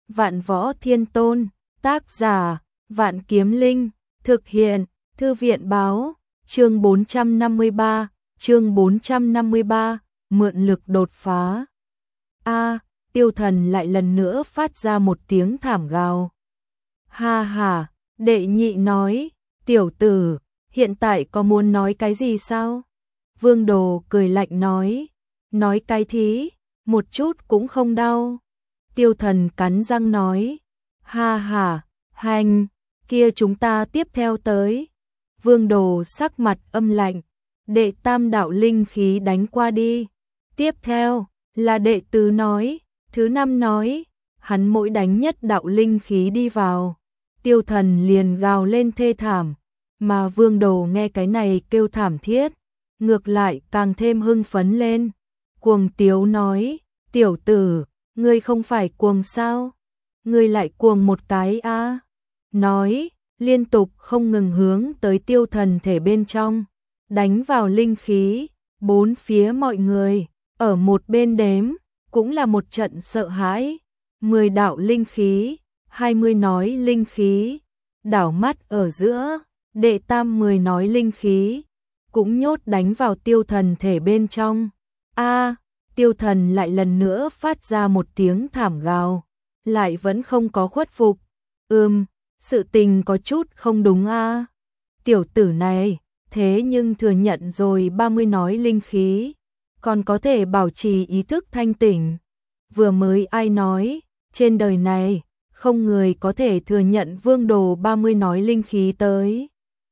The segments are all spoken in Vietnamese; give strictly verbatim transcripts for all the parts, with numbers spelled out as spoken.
Vạn Võ Thiên Tôn, tác giả, Vạn Kiếm Linh, thực hiện, Thư viện báo, chương bốn trăm năm mươi ba, chương bốn trăm năm mươi ba, mượn lực đột phá. A, Tiêu Thần lại lần nữa phát ra một tiếng thảm gào. Ha ha, đệ nhị nói, tiểu tử, hiện tại có muốn nói cái gì sao? Vương Đồ cười lạnh nói, nói cái thí, một chút cũng không đau. Tiêu Thần cắn răng nói, ha ha, hành, kia chúng ta tiếp theo tới. Vương Đồ sắc mặt âm lạnh, đệ tam đạo linh khí đánh qua đi. Tiếp theo, là đệ tứ nói, thứ năm nói, hắn mỗi đánh nhất đạo linh khí đi vào. Tiêu Thần liền gào lên thê thảm, mà Vương Đồ nghe cái này kêu thảm thiết, ngược lại càng thêm hưng phấn lên. Cuồng tiếu nói, tiểu tử, ngươi không phải cuồng sao? Ngươi lại cuồng một cái a? À? Nói, liên tục không ngừng hướng tới Tiêu Thần thể bên trong, đánh vào linh khí, bốn phía mọi người, ở một bên đếm, cũng là một trận sợ hãi. Mười đạo linh khí, hai mươi nói linh khí, đảo mắt ở giữa, đệ tam mười nói linh khí, cũng nhốt đánh vào Tiêu Thần thể bên trong. A, à, Tiêu Thần lại lần nữa phát ra một tiếng thảm gào, lại vẫn không có khuất phục. Ừm, sự tình có chút không đúng a. À. Tiểu tử này, thế nhưng thừa nhận rồi ba mươi nói linh khí, còn có thể bảo trì ý thức thanh tỉnh. Vừa mới ai nói, trên đời này, không người có thể thừa nhận Vương Đồ ba mươi nói linh khí tới.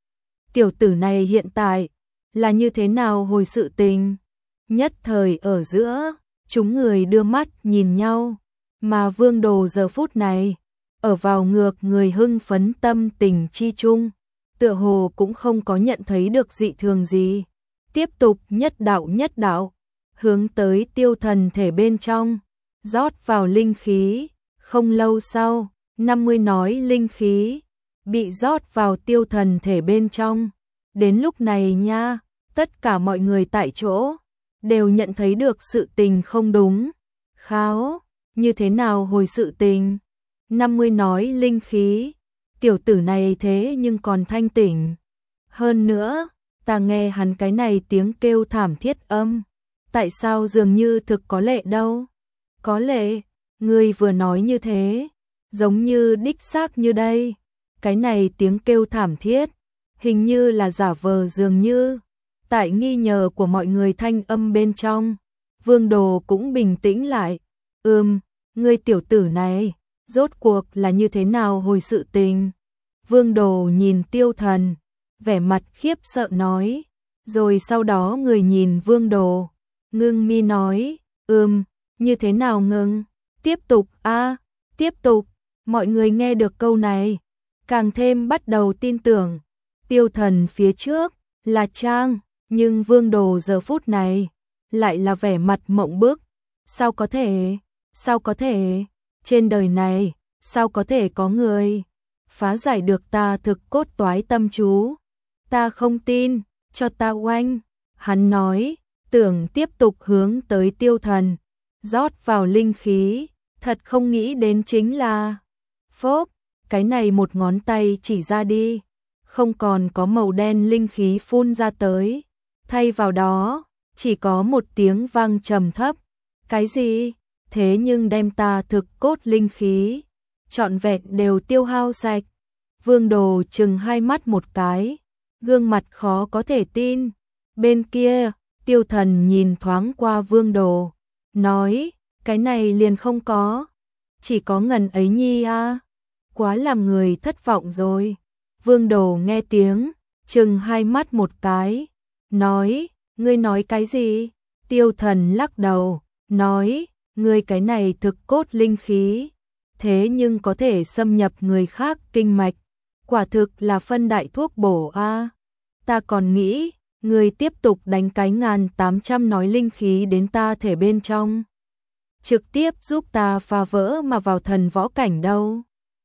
Tiểu tử này hiện tại, là như thế nào hồi sự tình? Nhất thời ở giữa, chúng người đưa mắt nhìn nhau, mà Vương Đồ giờ phút này, ở vào ngược người hưng phấn tâm tình chi chung, tựa hồ cũng không có nhận thấy được dị thường gì. Tiếp tục nhất đạo nhất đạo, hướng tới Tiêu Thần thể bên trong, rót vào linh khí. Không lâu sau, năm mươi nói linh khí bị rót vào Tiêu Thần thể bên trong. Đến lúc này nha, tất cả mọi người tại chỗ đều nhận thấy được sự tình không đúng. Kháo, như thế nào hồi sự tình? năm mươi nói linh khí, tiểu tử này thế nhưng còn thanh tỉnh. Hơn nữa, ta nghe hắn cái này tiếng kêu thảm thiết âm, tại sao dường như thực có lệ đâu? Có lệ, ngươi vừa nói như thế, giống như đích xác như đây. Cái này tiếng kêu thảm thiết, hình như là giả vờ dường như. Tại nghi ngờ của mọi người thanh âm bên trong, Vương Đồ cũng bình tĩnh lại. Ừm, ngươi tiểu tử này, rốt cuộc là như thế nào hồi sự tình? Vương Đồ nhìn Tiêu Thần, vẻ mặt khiếp sợ nói. Rồi sau đó người nhìn Vương Đồ, ngưng mi nói, ừm, như thế nào ngưng? Tiếp tục a, à, tiếp tục. Mọi người nghe được câu này, càng thêm bắt đầu tin tưởng. Tiêu Thần phía trước là trang, nhưng Vương Đồ giờ phút này lại là vẻ mặt mộng bức. Sao có thể? Sao có thể? Trên đời này, sao có thể có người phá giải được ta thực cốt toái tâm chú? Ta không tin, cho ta oanh. Hắn nói, tưởng tiếp tục hướng tới Tiêu Thần, rót vào linh khí, thật không nghĩ đến chính là phốp, cái này một ngón tay chỉ ra đi, không còn có màu đen linh khí phun ra tới, thay vào đó, chỉ có một tiếng vang trầm thấp. Cái gì? Thế nhưng đem ta thực cốt linh khí, trọn vẹn đều tiêu hao sạch. Vương Đồ chừng hai mắt một cái, gương mặt khó có thể tin. Bên kia, Tiêu Thần nhìn thoáng qua Vương Đồ, nói, cái này liền không có, chỉ có ngần ấy nhi a, à. Quá làm người thất vọng rồi. Vương Đồ nghe tiếng, chừng hai mắt một cái, nói, ngươi nói cái gì? Tiêu Thần lắc đầu, nói, ngươi cái này thực cốt linh khí, thế nhưng có thể xâm nhập người khác kinh mạch, quả thực là phân đại thuốc bổ a. À. Ta còn nghĩ, ngươi tiếp tục đánh cái ngàn tám trăm nói linh khí đến ta thể bên trong, trực tiếp giúp ta phá vỡ mà vào thần võ cảnh đâu.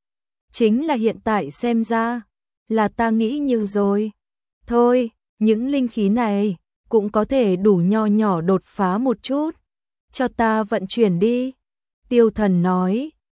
Chính là hiện tại xem ra, là ta nghĩ nhiều rồi. Thôi, những linh khí này cũng có thể đủ nho nhỏ đột phá một chút, cho ta vận chuyển đi. Tiêu Thần nói,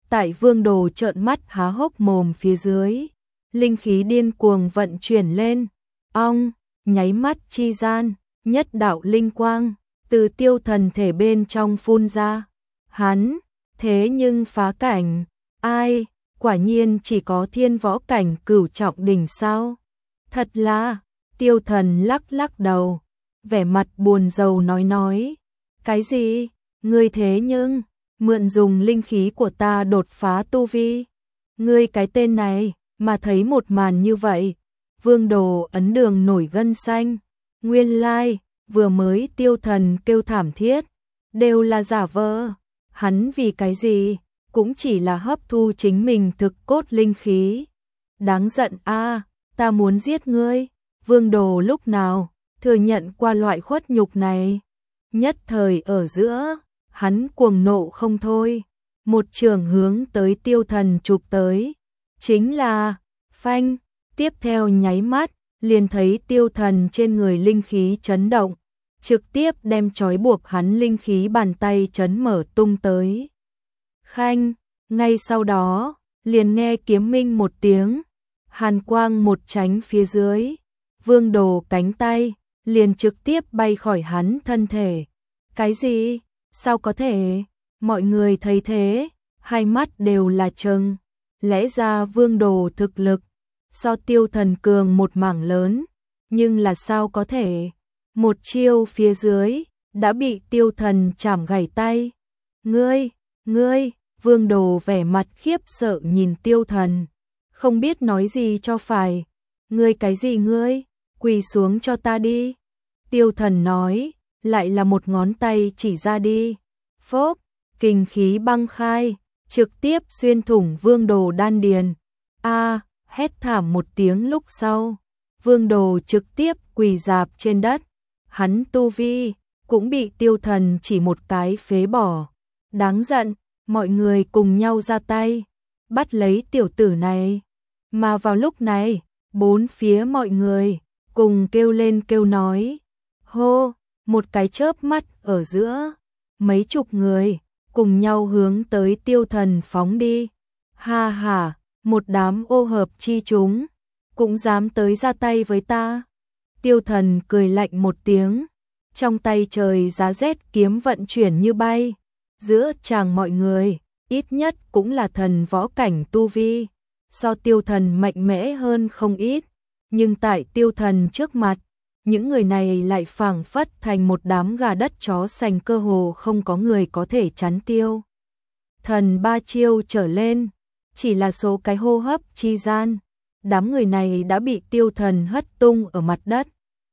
Tại Vương Đồ trợn mắt há hốc mồm phía dưới, linh khí điên cuồng vận chuyển lên, ong, nháy mắt chi gian, nhất đạo linh quang từ Tiêu Thần thể bên trong phun ra. Hắn, thế nhưng phá cảnh, ai, quả nhiên chỉ có thiên võ cảnh cửu trọng đỉnh sao? Thật là, Tiêu Thần lắc lắc đầu, vẻ mặt buồn rầu nói nói, cái gì, ngươi thế nhưng, mượn dùng linh khí của ta đột phá tu vi. Ngươi cái tên này, mà thấy một màn như vậy, Vương Đồ ấn đường nổi gân xanh, nguyên lai, vừa mới Tiêu Thần kêu thảm thiết, đều là giả vờ, hắn vì cái gì, cũng chỉ là hấp thu chính mình thực cốt linh khí. Đáng giận a, ta muốn giết ngươi. Vương Đồ lúc nào thừa nhận qua loại khuất nhục này, nhất thời ở giữa, hắn cuồng nộ không thôi, một trường hướng tới Tiêu Thần chụp tới, chính là phanh, tiếp theo nháy mắt, liền thấy Tiêu Thần trên người linh khí chấn động, trực tiếp đem trói buộc hắn linh khí bàn tay chấn mở tung tới. Khanh, ngay sau đó, liền nghe kiếm minh một tiếng, hàn quang một tránh phía dưới, Vương Đồ cánh tay liền trực tiếp bay khỏi hắn thân thể. Cái gì? Sao có thể? Mọi người thấy thế, hai mắt đều là trừng. Lẽ ra Vương Đồ thực lực so Tiêu Thần cường một mảng lớn, nhưng là sao có thể? Một chiêu phía dưới đã bị Tiêu Thần chảm gãy tay. Ngươi, ngươi, Vương Đồ vẻ mặt khiếp sợ nhìn Tiêu Thần, không biết nói gì cho phải. Ngươi cái gì ngươi? Quỳ xuống cho ta đi. Tiêu Thần nói, lại là một ngón tay chỉ ra đi. Phốp, kình khí băng khai, trực tiếp xuyên thủng Vương Đồ đan điền. A, hét thảm một tiếng lúc sau, Vương Đồ trực tiếp quỳ rạp trên đất. Hắn tu vi cũng bị Tiêu Thần chỉ một cái phế bỏ. Đáng giận, mọi người cùng nhau ra tay, bắt lấy tiểu tử này. Mà vào lúc này, bốn phía mọi người cùng kêu lên kêu nói. Hô, một cái chớp mắt ở giữa, mấy chục người cùng nhau hướng tới Tiêu Thần phóng đi. Ha ha, một đám ô hợp chi chúng, cũng dám tới ra tay với ta. Tiêu Thần cười lạnh một tiếng, trong tay trời giá rét kiếm vận chuyển như bay. Giữa chàng mọi người, ít nhất cũng là thần võ cảnh tu vi, so Tiêu Thần mạnh mẽ hơn không ít. Nhưng tại Tiêu Thần trước mặt, những người này lại phảng phất thành một đám gà đất chó sành, cơ hồ không có người có thể chắn Tiêu Thần ba chiêu trở lên. Chỉ là số cái hô hấp chi gian, đám người này đã bị Tiêu Thần hất tung ở mặt đất.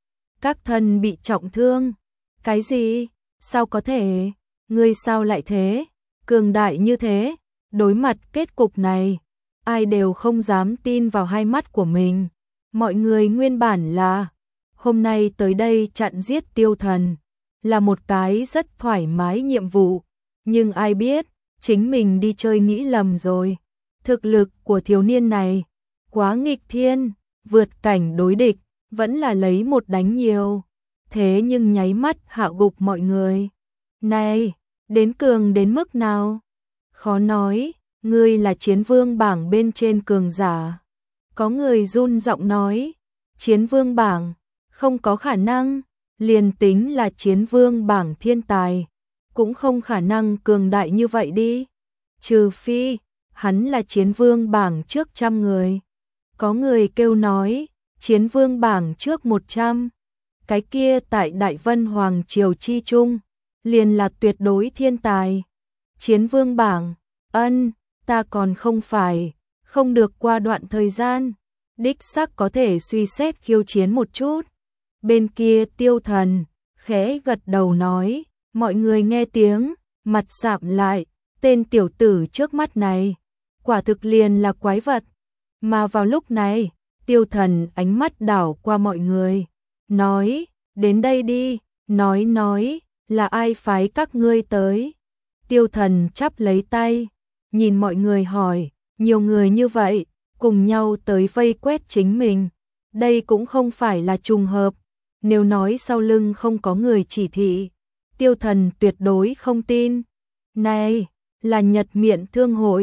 Các thân bị trọng thương. Cái gì? Sao có thể? Ngươi sao lại thế? Cường đại như thế? Đối mặt kết cục này, ai đều không dám tin vào hai mắt của mình. Mọi người nguyên bản là hôm nay tới đây chặn giết Tiêu Thần, là một cái rất thoải mái nhiệm vụ, nhưng ai biết, chính mình đi chơi nghĩ lầm rồi. Thực lực của thiếu niên này quá nghịch thiên, vượt cảnh đối địch, vẫn là lấy một đánh nhiều. Thế nhưng nháy mắt hạ gục mọi người. Này, đến cường đến mức nào? Khó nói, ngươi là chiến vương bảng bên trên cường giả. Có người run giọng nói, chiến vương bảng, không có khả năng, liền tính là chiến vương bảng thiên tài, cũng không khả năng cường đại như vậy đi. Trừ phi, hắn là chiến vương bảng trước trăm người. Có người kêu nói, chiến vương bảng trước một trăm, cái kia tại Đại Vân Hoàng Triều chi trung, liền là tuyệt đối thiên tài. Chiến vương bảng, ân, ta còn không phải, không được qua đoạn thời gian, đích xác có thể suy xét khiêu chiến một chút. Bên kia Tiêu Thần, khẽ gật đầu nói, mọi người nghe tiếng, mặt sạm lại, tên tiểu tử trước mắt này, quả thực liền là quái vật. Mà vào lúc này, Tiêu Thần ánh mắt đảo qua mọi người, nói, đến đây đi, nói nói, là ai phái các ngươi tới. Tiêu Thần chắp lấy tay, nhìn mọi người hỏi, nhiều người như vậy, cùng nhau tới vây quét chính mình, đây cũng không phải là trùng hợp. Nếu nói sau lưng không có người chỉ thị, Tiêu Thần tuyệt đối không tin. Này, là Nhật Miện Thương hội,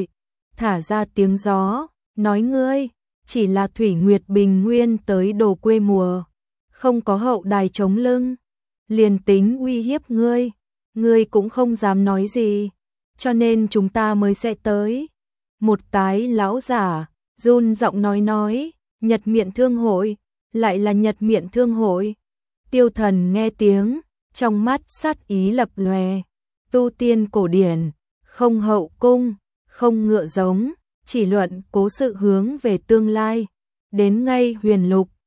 thả ra tiếng gió, nói ngươi, chỉ là Thủy Nguyệt Bình Nguyên tới đồ quê mùa, không có hậu đài chống lưng, liền tính uy hiếp ngươi, ngươi cũng không dám nói gì, cho nên chúng ta mới sẽ tới. Một cái lão giả, run giọng nói nói, Nhật Miện Thương hội, lại là Nhật Miện Thương hội. Tiêu Thần nghe tiếng, trong mắt sát ý lập lòe, tu tiên cổ điển, không hậu cung, không ngựa giống, chỉ luận cố sự hướng về tương lai, đến ngay huyền lục,